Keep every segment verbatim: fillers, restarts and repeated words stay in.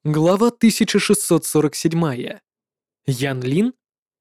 Глава тысяча шестьсот сорок семь. Ян Лин?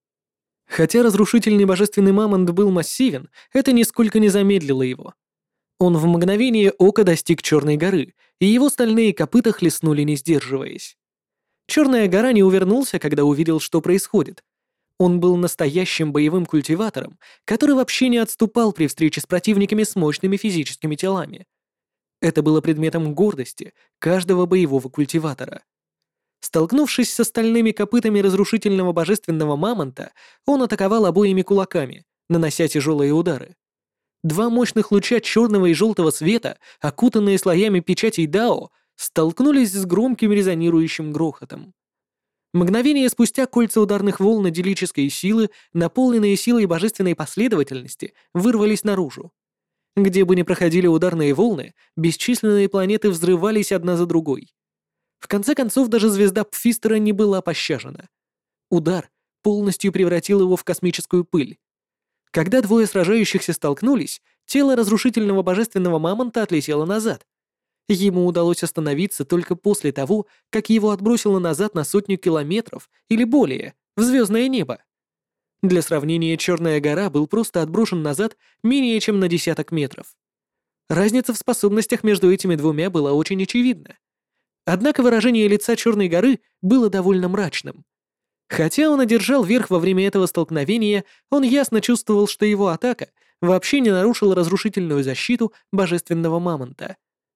Хотя разрушительный божественный мамонт был массивен, это нисколько не замедлило его. Он в мгновение ока достиг Черной горы, и его стальные копыта хлестнули, не сдерживаясь. Черная гора не увернулся, когда увидел, что происходит. Он был настоящим боевым культиватором, который вообще не отступал при встрече с противниками с мощными физическими телами. Это было предметом гордости каждого боевого культиватора. Столкнувшись с остальными копытами разрушительного божественного мамонта, он атаковал обоими кулаками, нанося тяжелые удары. Два мощных луча черного и желтого света, окутанные слоями печатей Дао, столкнулись с громким резонирующим грохотом. Мгновение спустя кольца ударных волн идиллической силы, наполненные силой божественной последовательности, вырвались наружу. Где бы ни проходили ударные волны, бесчисленные планеты взрывались одна за другой. В конце концов, даже звезда Пфистера не была пощажена. Удар полностью превратил его в космическую пыль. Когда двое сражающихся столкнулись, тело разрушительного божественного мамонта отлетело назад. Ему удалось остановиться только после того, как его отбросило назад на сотню километров или более в звездное небо. Для сравнения, Черная гора был просто отброшен назад менее чем на десяток метров. Разница в способностях между этими двумя была очень очевидна. Однако выражение лица Черной горы было довольно мрачным. Хотя он одержал верх во время этого столкновения, он ясно чувствовал, что его атака вообще не нарушила разрушительную защиту божественного мамонта.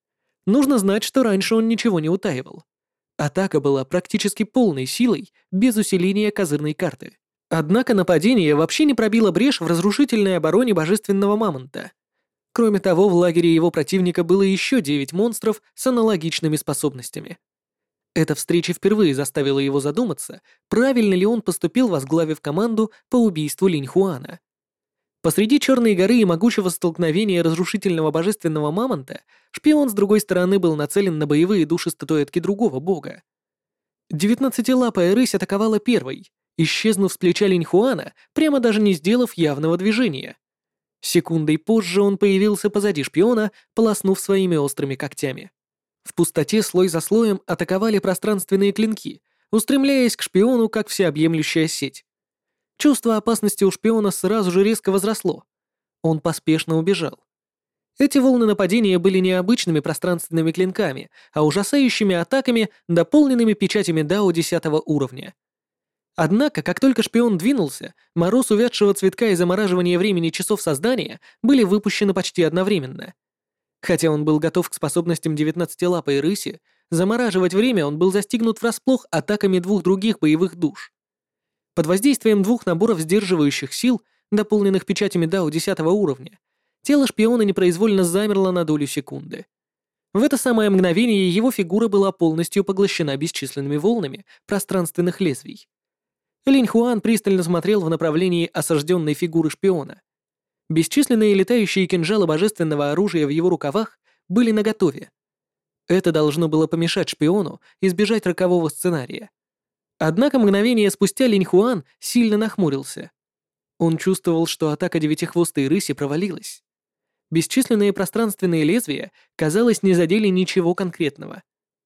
Нужно знать, что раньше он ничего не утаивал. Атака была практически полной силой, без усиления козырной карты. Однако нападение вообще не пробило брешь в разрушительной обороне божественного мамонта. Кроме того, в лагере его противника было еще девять монстров с аналогичными способностями. Эта встреча впервые заставила его задуматься, правильно ли он поступил, возглавив команду по убийству Линь Хуана. Посреди Черной горы и могучего столкновения разрушительного божественного мамонта шпион с другой стороны был нацелен на боевые души статуэтки другого бога. Девятнадцатилапая рысь атаковала первой, исчезнув с плеча Линь Хуана, прямо даже не сделав явного движения. Секундой позже он появился позади шпиона, полоснув своими острыми когтями. В пустоте слой за слоем атаковали пространственные клинки, устремляясь к шпиону как всеобъемлющая сеть. Чувство опасности у шпиона сразу же резко возросло. Он поспешно убежал. Эти волны нападения были не обычными пространственными клинками, а ужасающими атаками, дополненными печатями Дао десятого уровня. Однако, как только шпион двинулся, мороз увядшего цветка и замораживание времени часов создания были выпущены почти одновременно. Хотя он был готов к способностям девятнадцатилапой рыси, замораживать время он был застигнут врасплох атаками двух других боевых душ. Под воздействием двух наборов сдерживающих сил, дополненных печатями Дао десятого уровня, тело шпиона непроизвольно замерло на долю секунды. В это самое мгновение его фигура была полностью поглощена бесчисленными волнами пространственных лезвий. Линь Хуан пристально смотрел в направлении осажденной фигуры шпиона. Бесчисленные летающие кинжалы божественного оружия в его рукавах были наготове. Это должно было помешать шпиону избежать рокового сценария. Однако мгновение спустя Линь Хуан сильно нахмурился. Он чувствовал, что атака девятихвостой рыси провалилась. Бесчисленные пространственные лезвия, казалось, не задели ничего конкретного.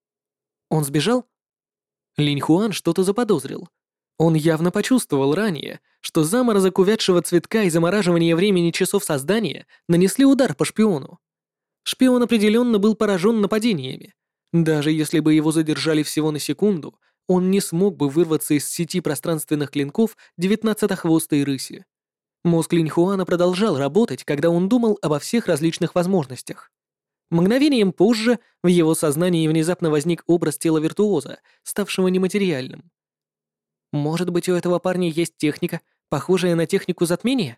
Он сбежал? Линь Хуан что-то заподозрил. Он явно почувствовал ранее, что заморозок увядшего цветка и замораживание времени часов создания нанесли удар по шпиону. Шпион определенно был поражен нападениями. Даже если бы его задержали всего на секунду, он не смог бы вырваться из сети пространственных клинков девятнадцатохвостой рыси. Мозг Линь Хуана продолжал работать, когда он думал обо всех различных возможностях. Мгновением позже в его сознании внезапно возник образ тела виртуоза, ставшего нематериальным. Может быть, у этого парня есть техника, похожая на технику затмения?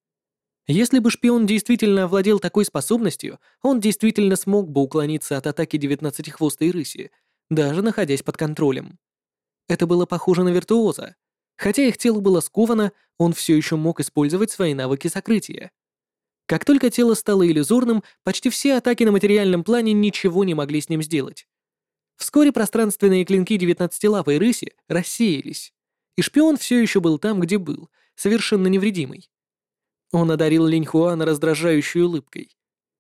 Если бы шпион действительно овладел такой способностью, он действительно смог бы уклониться от атаки девятнадцатихвостой рыси, даже находясь под контролем. Это было похоже на виртуоза. Хотя их тело было сковано, он все еще мог использовать свои навыки сокрытия. Как только тело стало иллюзорным, почти все атаки на материальном плане ничего не могли с ним сделать. Вскоре пространственные клинки девятнадцатилапой рыси рассеялись, и шпион все еще был там, где был, совершенно невредимый. Он одарил Линь Хуана раздражающей улыбкой.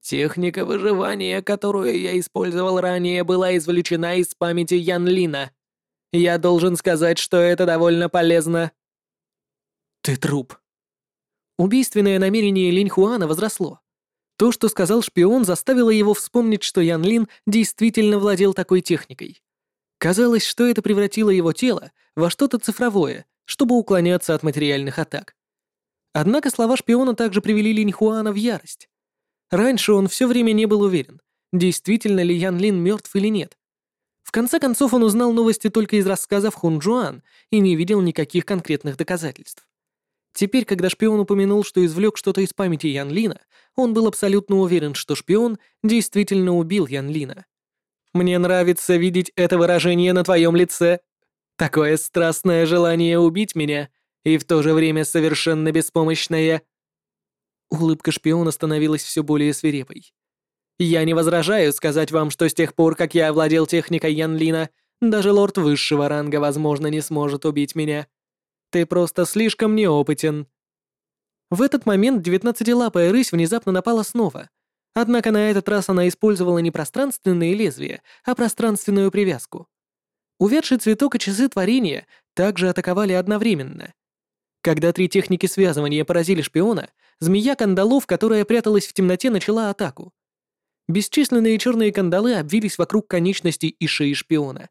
Техника выживания, которую я использовал ранее, была извлечена из памяти Ян Лина. Я должен сказать, что это довольно полезно. Ты труп. Убийственное намерение Линь Хуана возросло. То, что сказал шпион, заставило его вспомнить, что Ян Лин действительно владел такой техникой. Казалось, что это превратило его тело во что-то цифровое, чтобы уклоняться от материальных атак. Однако слова шпиона также привели Линь Хуана в ярость. Раньше он все время не был уверен, действительно ли Ян Лин мертв или нет. В конце концов он узнал новости только из рассказов Хун Джуан и не видел никаких конкретных доказательств. Теперь, когда шпион упомянул, что извлек что-то из памяти Ян Лина, он был абсолютно уверен, что шпион действительно убил Ян Лина. «Мне нравится видеть это выражение на твоем лице. Такое страстное желание убить меня и в то же время совершенно беспомощное». Улыбка шпиона становилась все более свирепой. «Я не возражаю сказать вам, что с тех пор, как я овладел техникой Ян Лина, даже лорд высшего ранга, возможно, не сможет убить меня. Ты просто слишком неопытен». В этот момент девятнадцатилапая рысь внезапно напала снова. Однако на этот раз она использовала не пространственные лезвия, а пространственную привязку. Увядший цветок и часы творения также атаковали одновременно. Когда три техники связывания поразили шпиона, змея кандалов, которая пряталась в темноте, начала атаку. Бесчисленные черные кандалы обвились вокруг конечностей и шеи шпиона.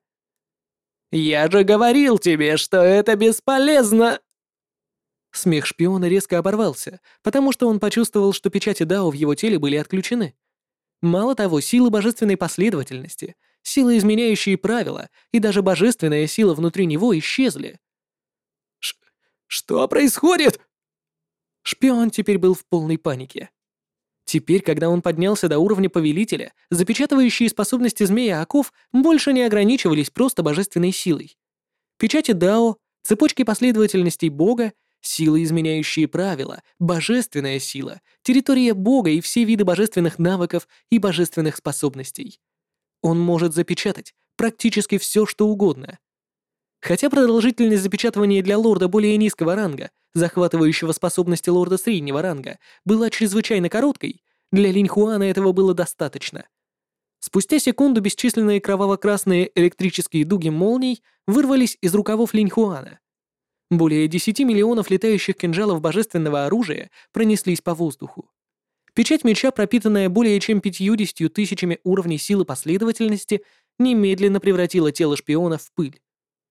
«Я же говорил тебе, что это бесполезно!» Смех шпиона резко оборвался, потому что он почувствовал, что печати Дао в его теле были отключены. Мало того, силы божественной последовательности, силы, изменяющие правила, и даже божественная сила внутри него исчезли. Ш «Что происходит?» Шпион теперь был в полной панике. Теперь, когда он поднялся до уровня повелителя, запечатывающие способности змея оков больше не ограничивались просто божественной силой. Печати Дао, цепочки последовательностей Бога, силы, изменяющие правила, божественная сила, территория Бога и все виды божественных навыков и божественных способностей. Он может запечатать практически все, что угодно. Хотя продолжительность запечатывания для лорда более низкого ранга, захватывающего способности лорда среднего ранга, была чрезвычайно короткой, для Линь Хуана этого было достаточно. Спустя секунду бесчисленные кроваво-красные электрические дуги молний вырвались из рукавов Линь Хуана. Более десяти миллионов летающих кинжалов божественного оружия пронеслись по воздуху. Печать меча, пропитанная более чем пятьюдесятью тысячами уровней силы последовательности, немедленно превратила тело шпиона в пыль.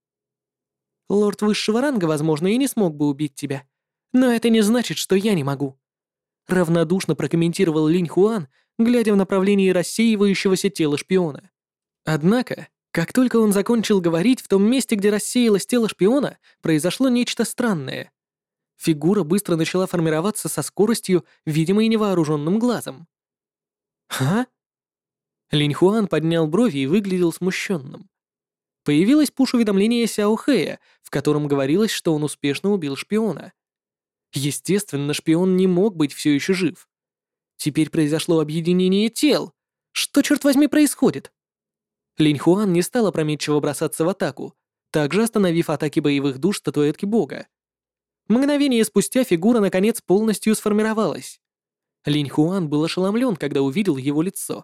Лорд высшего ранга, возможно, и не смог бы убить тебя. Но это не значит, что я не могу. Равнодушно прокомментировал Линь Хуан, глядя в направлении рассеивающегося тела шпиона. Однако, как только он закончил говорить, в том месте, где рассеялось тело шпиона, произошло нечто странное. Фигура быстро начала формироваться со скоростью, видимой невооруженным глазом. «Ха?» Линь Хуан поднял брови и выглядел смущенным. Появилось пуш-уведомление Сяо Хэя, в котором говорилось, что он успешно убил шпиона. Естественно, шпион не мог быть все еще жив. Теперь произошло объединение тел. Что, черт возьми, происходит? Линь Хуан не стал опрометчиво бросаться в атаку, также остановив атаки боевых душ статуэтки бога. Мгновение спустя фигура наконец полностью сформировалась. Линь Хуан был ошеломлен, когда увидел его лицо.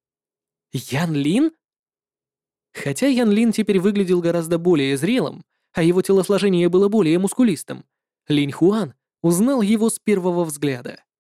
Ян Лин? Хотя Ян Лин теперь выглядел гораздо более зрелым, а его телосложение было более мускулистым, Линь Хуан узнал его с первого взгляда.